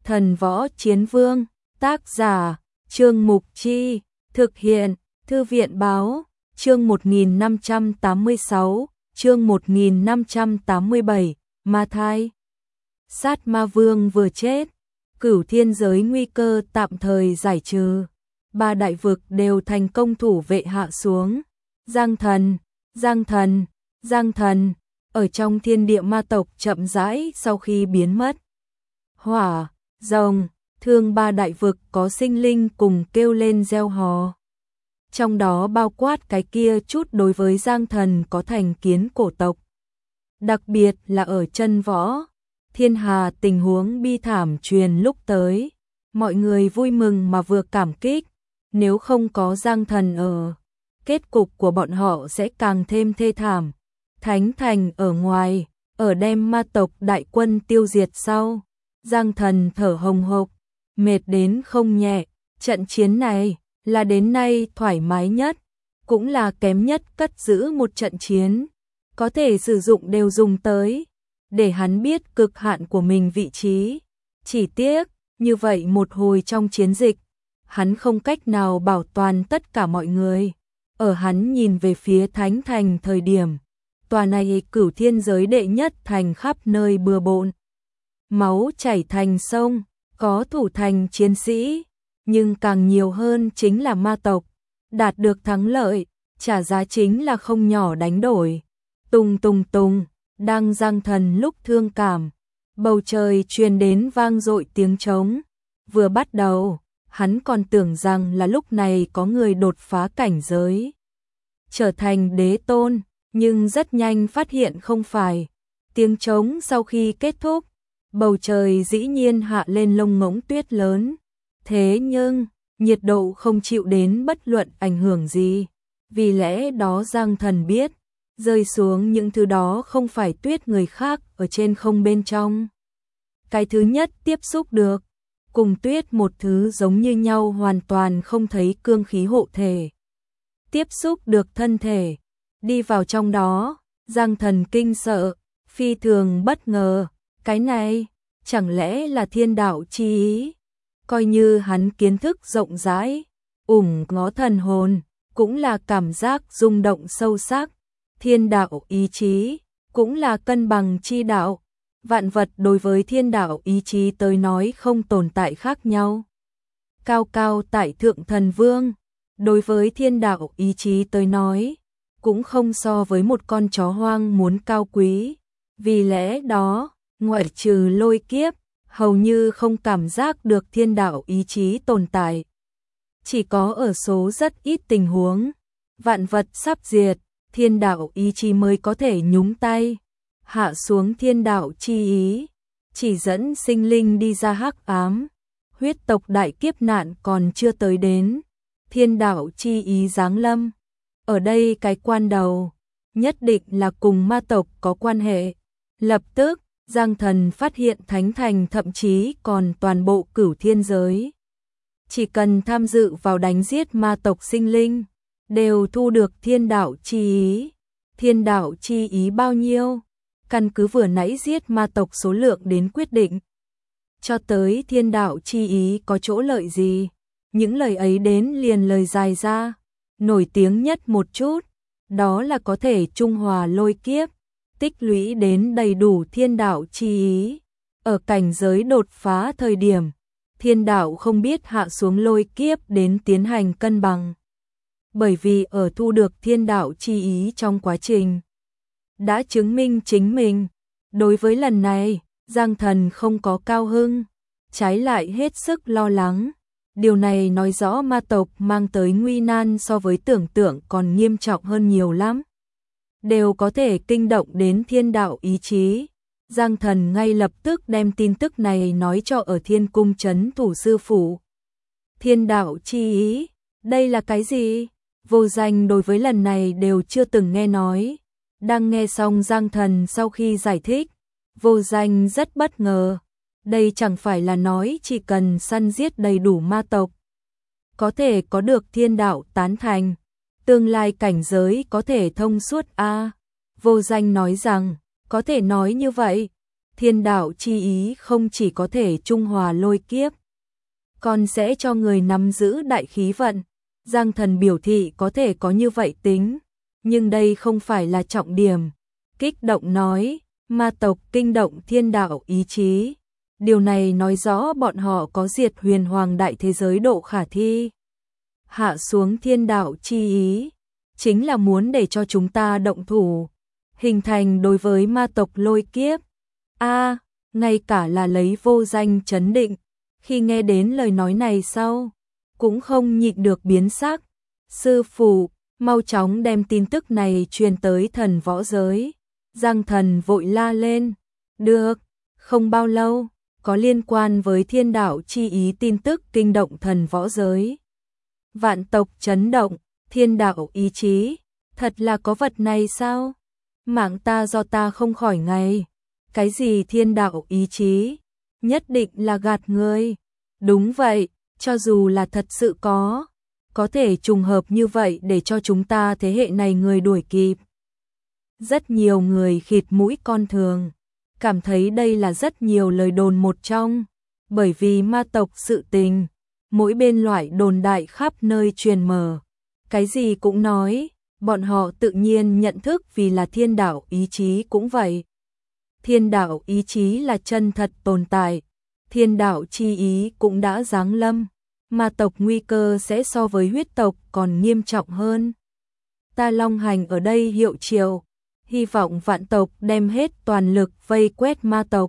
Thần Võ Chiến Vương, tác giả, Trương Mục Chi, thực hiện, Thư viện Báo, chương 1586, chương 1587, Ma Thai. Sát Ma Vương vừa chết, Cửu Thiên giới nguy cơ tạm thời giải trừ, ba đại vực đều thành công thủ vệ hạ xuống. Giang Thần, Giang Thần, Giang Thần, ở trong thiên địa ma tộc chậm rãi sau khi biến mất. Hỏa, rồng, thương ba đại vực có sinh linh cùng kêu lên reo hò. Trong đó bao quát cái kia chút đối với Giang Thần có thành kiến cổ tộc. Đặc biệt là ở chân võ, thiên hà tình huống bi thảm truyền lúc tới. Mọi người vui mừng mà vừa cảm kích, nếu không có Giang Thần ở, kết cục của bọn họ sẽ càng thêm thê thảm. Thánh thành ở ngoài, ở đem ma tộc đại quân tiêu diệt sau, Giang Thần thở hồng hộc, mệt đến không nhẹ. Trận chiến này là đến nay thoải mái nhất, cũng là kém nhất cất giữ một trận chiến, có thể sử dụng đều dùng tới, để hắn biết cực hạn của mình vị trí. Chỉ tiếc, như vậy một hồi trong chiến dịch, hắn không cách nào bảo toàn tất cả mọi người. Ở hắn nhìn về phía Thánh thành thời điểm, tòa này Cửu Thiên giới đệ nhất thành khắp nơi bừa bộn. Máu chảy thành sông, có thủ thành chiến sĩ, nhưng càng nhiều hơn chính là ma tộc. Đạt được thắng lợi, trả giá chính là không nhỏ đánh đổi. Tùng tùng tùng, đang Giang Thần lúc thương cảm, bầu trời truyền đến vang dội tiếng trống. Vừa bắt đầu, hắn còn tưởng rằng là lúc này có người đột phá cảnh giới, trở thành đế tôn, nhưng rất nhanh phát hiện không phải. Tiếng trống sau khi kết thúc, bầu trời dĩ nhiên hạ lên lông ngỗng tuyết lớn. Thế nhưng, nhiệt độ không chịu đến bất luận ảnh hưởng gì. Vì lẽ đó Giang Thần biết, rơi xuống những thứ đó không phải tuyết người khác ở trên không bên trong. Cái thứ nhất tiếp xúc được, cùng tuyết một thứ giống như nhau hoàn toàn không thấy cương khí hộ thể. Tiếp xúc được thân thể, đi vào trong đó, Giang Thần kinh sợ, phi thường bất ngờ. Cái này, chẳng lẽ là thiên đạo chi ý? Coi như hắn kiến thức rộng rãi, ngó thần hồn, cũng là cảm giác rung động sâu sắc. Thiên đạo ý chí, cũng là cân bằng chi đạo. Vạn vật đối với thiên đạo ý chí tới nói không tồn tại khác nhau. Cao cao tại thượng thần vương, đối với thiên đạo ý chí tới nói, cũng không so với một con chó hoang muốn cao quý. Vì lẽ đó, ngoại trừ Lôi Kiếp, hầu như không cảm giác được thiên đạo ý chí tồn tại. Chỉ có ở số rất ít tình huống, vạn vật sắp diệt, thiên đạo ý chí mới có thể nhúng tay, hạ xuống thiên đạo chi ý, chỉ dẫn sinh linh đi ra hắc ám. Huyết tộc đại kiếp nạn còn chưa tới đến, thiên đạo chi ý giáng lâm. Ở đây cái quan đầu, nhất định là cùng ma tộc có quan hệ. Lập tức, Giang Thần phát hiện Thánh thành thậm chí còn toàn bộ Cửu Thiên giới, chỉ cần tham dự vào đánh giết ma tộc sinh linh, đều thu được thiên đạo chi ý. Thiên đạo chi ý bao nhiêu? Căn cứ vừa nãy giết ma tộc số lượng đến quyết định. Cho tới thiên đạo chi ý có chỗ lợi gì? Những lời ấy đến liền lời dài ra. Nổi tiếng nhất một chút, đó là có thể trung hòa Lôi Kiếp, tích lũy đến đầy đủ thiên đạo chi ý. Ở cảnh giới đột phá thời điểm, thiên đạo không biết hạ xuống Lôi Kiếp đến tiến hành cân bằng. Bởi vì ở thu được thiên đạo chi ý trong quá trình, đã chứng minh chính mình. Đối với lần này, Giang Thần không có cao hưng, trái lại hết sức lo lắng. Điều này nói rõ ma tộc mang tới nguy nan so với tưởng tượng còn nghiêm trọng hơn nhiều lắm. Đều có thể kinh động đến thiên đạo ý chí. Giang Thần ngay lập tức đem tin tức này nói cho ở Thiên Cung trấn thủ sư phụ. Thiên đạo chi ý, đây là cái gì? Vô Danh đối với lần này đều chưa từng nghe nói. Đang nghe xong Giang Thần sau khi giải thích, Vô Danh rất bất ngờ. Đây chẳng phải là nói chỉ cần săn giết đầy đủ ma tộc, có thể có được thiên đạo tán thành, tương lai cảnh giới có thể thông suốt a. Vô Danh nói rằng, có thể nói như vậy, thiên đạo chi ý không chỉ có thể trung hòa lôi kiếp, còn sẽ cho người nắm giữ đại khí vận. Giang Thần biểu thị có thể có như vậy tính, nhưng đây không phải là trọng điểm. Kích động nói, ma tộc kinh động thiên đạo ý chí. Điều này nói rõ bọn họ có diệt huyền hoàng đại thế giới độ khả thi. Hạ xuống thiên đạo chi ý, chính là muốn để cho chúng ta động thủ, hình thành đối với ma tộc lôi kiếp. Ngay cả là lấy vô danh chấn định, khi nghe đến lời nói này sau, cũng không nhịn được biến sắc. Sư phụ, mau chóng đem tin tức này truyền tới thần võ giới. Giang Thần vội la lên. Được, không bao lâu, có liên quan với thiên đạo chi ý tin tức kinh động thần võ giới. Vạn tộc chấn động, thiên đạo ý chí, thật là có vật này sao? Mạng ta do ta không khỏi ngày. Cái gì thiên đạo ý chí? Nhất định là gạt người. Đúng vậy, cho dù là thật sự có thể trùng hợp như vậy để cho chúng ta thế hệ này người đuổi kịp. Rất nhiều người khịt mũi con thường, cảm thấy đây là rất nhiều lời đồn một trong, bởi vì ma tộc sự tình, mỗi bên loại đồn đại khắp nơi truyền mở, cái gì cũng nói, bọn họ tự nhiên nhận thức vì là thiên đạo ý chí cũng vậy. Thiên đạo ý chí là chân thật tồn tại, thiên đạo chi ý cũng đã giáng lâm, ma tộc nguy cơ sẽ so với huyết tộc còn nghiêm trọng hơn. Ta Long Hành ở đây hiệu triệu, hy vọng vạn tộc đem hết toàn lực vây quét ma tộc.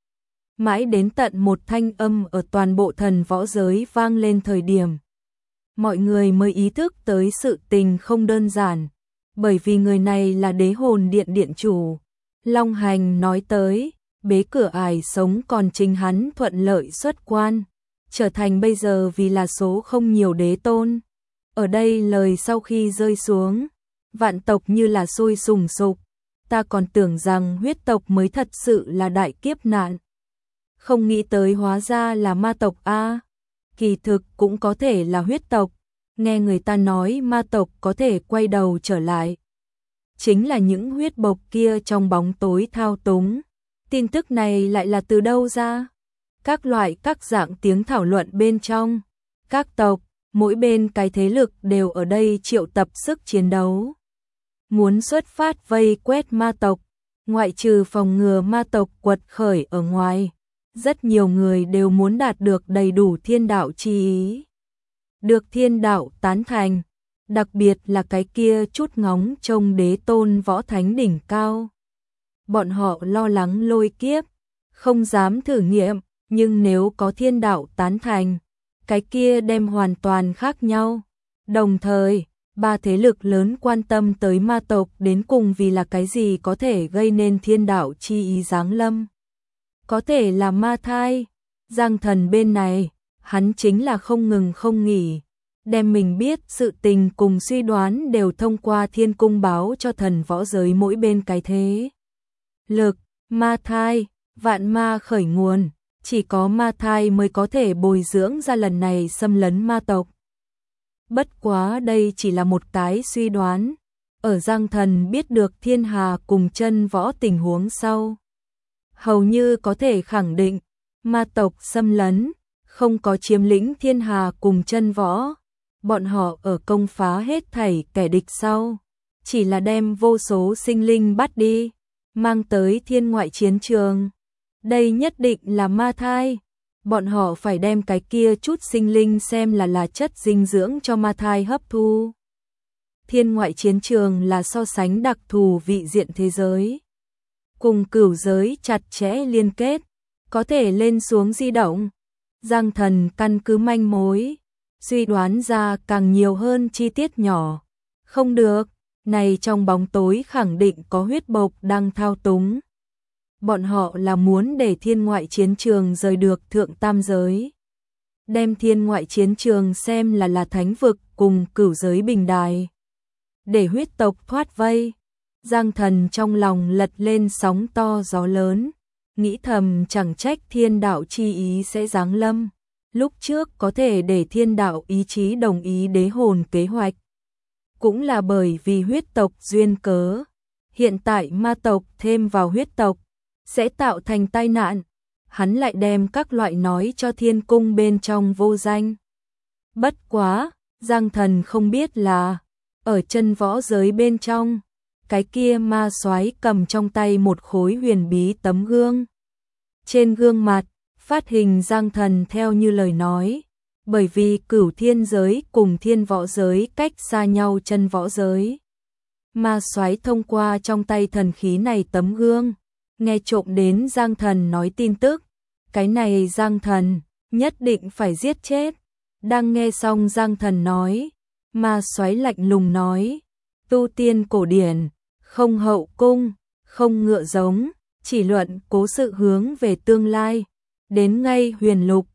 Mãi đến tận một thanh âm ở toàn bộ thần võ giới vang lên thời điểm, mọi người mới ý thức tới sự tình không đơn giản, bởi vì người này là đế hồn điện điện chủ. Long Hành nói tới, bế cửa ải sống còn chính hắn thuận lợi xuất quan, trở thành bây giờ vì là số không nhiều đế tôn. Ở đây lời sau khi rơi xuống, vạn tộc như là sôi sùng sục, ta còn tưởng rằng huyết tộc mới thật sự là đại kiếp nạn. Không nghĩ tới hóa ra là ma tộc a. Kỳ thực cũng có thể là huyết tộc, nghe người ta nói ma tộc có thể quay đầu trở lại. Chính là những huyết bộc kia trong bóng tối thao túng. Tin tức này lại là từ đâu ra? Các dạng tiếng thảo luận bên trong. Các tộc, mỗi bên cái thế lực đều ở đây triệu tập sức chiến đấu. Muốn xuất phát vây quét ma tộc, ngoại trừ phòng ngừa ma tộc quật khởi ở ngoài. Rất nhiều người đều muốn đạt được đầy đủ thiên đạo chi ý. Được thiên đạo tán thành, đặc biệt là cái kia chút ngóng trông đế tôn võ thánh đỉnh cao. Bọn họ lo lắng lôi kiếp, không dám thử nghiệm, nhưng nếu có thiên đạo tán thành, cái kia đem hoàn toàn khác nhau. Đồng thời, ba thế lực lớn quan tâm tới ma tộc đến cùng vì là cái gì có thể gây nên thiên đạo chi ý giáng lâm. Có thể là ma thai. Giang Thần bên này, hắn chính là không ngừng không nghỉ, đem mình biết sự tình cùng suy đoán đều thông qua thiên cung báo cho thần võ giới mỗi bên cái thế lực. Ma thai, vạn ma khởi nguồn, chỉ có ma thai mới có thể bồi dưỡng ra lần này xâm lấn ma tộc. Bất quá đây chỉ là một cái suy đoán. Ở Giang Thần biết được thiên hà cùng chân võ tình huống sau, hầu như có thể khẳng định, ma tộc xâm lấn, không có chiếm lĩnh thiên hà cùng chân võ. Bọn họ ở công phá hết thảy kẻ địch sau, chỉ là đem vô số sinh linh bắt đi, mang tới thiên ngoại chiến trường. Đây nhất định là ma thai. Bọn họ phải đem cái kia chút sinh linh xem là chất dinh dưỡng cho ma thai hấp thu. Thiên ngoại chiến trường là so sánh đặc thù vị diện thế giới, cùng cửu giới chặt chẽ liên kết, có thể lên xuống di động. Giang Thần căn cứ manh mối, suy đoán ra càng nhiều hơn chi tiết nhỏ. Không được, này trong bóng tối khẳng định có huyết bộc đang thao túng. Bọn họ là muốn để thiên ngoại chiến trường rời được thượng tam giới, đem thiên ngoại chiến trường xem là thánh vực cùng cửu giới bình đài, để huyết tộc thoát vây. Giang Thần trong lòng lật lên sóng to gió lớn, nghĩ thầm chẳng trách thiên đạo chi ý sẽ giáng lâm. Lúc trước có thể để thiên đạo ý chí đồng ý đế hồn kế hoạch, cũng là bởi vì huyết tộc duyên cớ. Hiện tại ma tộc thêm vào huyết tộc, sẽ tạo thành tai nạn. Hắn lại đem các loại nói cho thiên cung bên trong vô danh. Bất quá, Giang Thần không biết là, ở chân võ giới bên trong, cái kia ma soái cầm trong tay một khối huyền bí tấm gương. Trên gương mặt, phát hình Giang Thần theo như lời nói, bởi vì Cửu Thiên giới cùng Thiên Võ giới cách xa nhau chân võ giới. Ma soái thông qua trong tay thần khí này tấm gương, nghe trộm đến Giang Thần nói tin tức, cái này Giang Thần nhất định phải giết chết. Đang nghe xong Giang Thần nói, ma soái lạnh lùng nói, tu tiên cổ điển, không hậu cung, không ngựa giống, chỉ luận cố sự hướng về tương lai, đến ngay huyền lục,